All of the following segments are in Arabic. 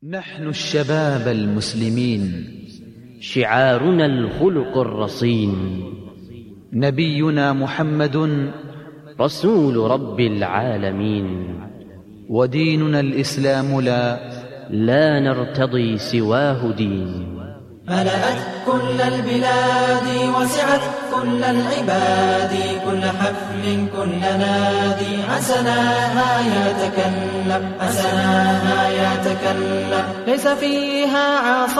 نحن الشباب المسلمين، شعارنا الخلق الرصين، نبينا محمد رسول رب العالمين، وديننا الإسلام لا نرتضي سواه دين. ملأت كل البلاد وسعت كل العباد، كل حفل كل نادي عسناها يتكلم، عسناها يتكلم. ليس فيها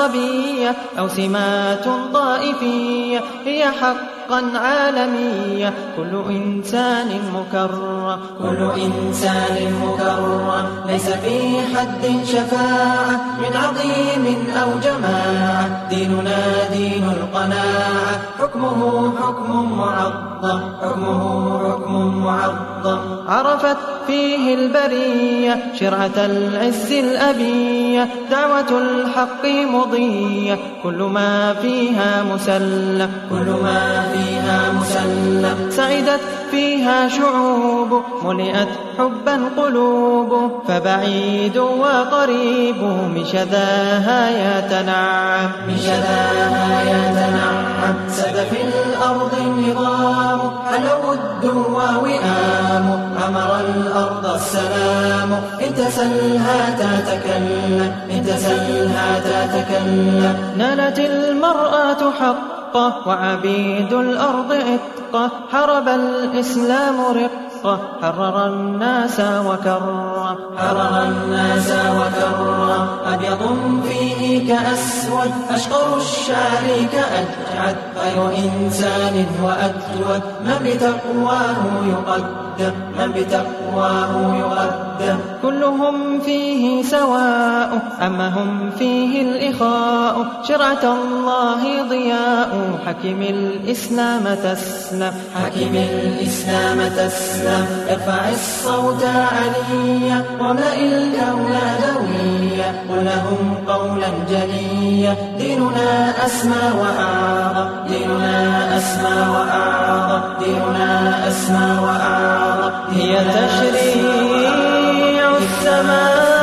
عصبية أو سمات طائفية، هي حقا عالمية، كل إنسان مكرم، كل إنسان مكرم. ليس في حد شفاعة من عظيم أو جماعة، ديننا دين القناعة، حكمه حكم معظم، حكمه حكم معظم. عرفت فيه البرية شرعة العز الأبية، دعوة الحق مضية، كل ما فيها مسلم، كل ما فيها مسلم. سعدت فيها شعوب، ملئت حبا قلوب، فبعيد وقريب من شذاها يتنعم، من شذاها يتنعم. سد في الأرض النظام، حلو الدو ووئام، عمر الأرض السلام. إن تسلها تتكلم، إن تسلها تتكلم. نالت المرأة حقه وعبيد الأرض عتقه، حرب الإسلام رقه، حرر الناس وكرم، حرر الناس وكرم. أبيض فيه كأسود، أشقر الشعر كأجعد، غير إنسان وأجود، من بتقواه يقدم، من بتقواه يقدم. كلهم فيه سواء، أما هم فيه الإخاء، شرعة الله ضياء، حكم الإسلام تسلم، حكم الإسلام تسلم. ارفع الصوت عليا واملأ الكون دويا، قل لهم قولا جليا، ديننا أسمى وأعظم، ديننا أسمى وأعظم، ديننا أسمى وأعظم. هي تشريع السماء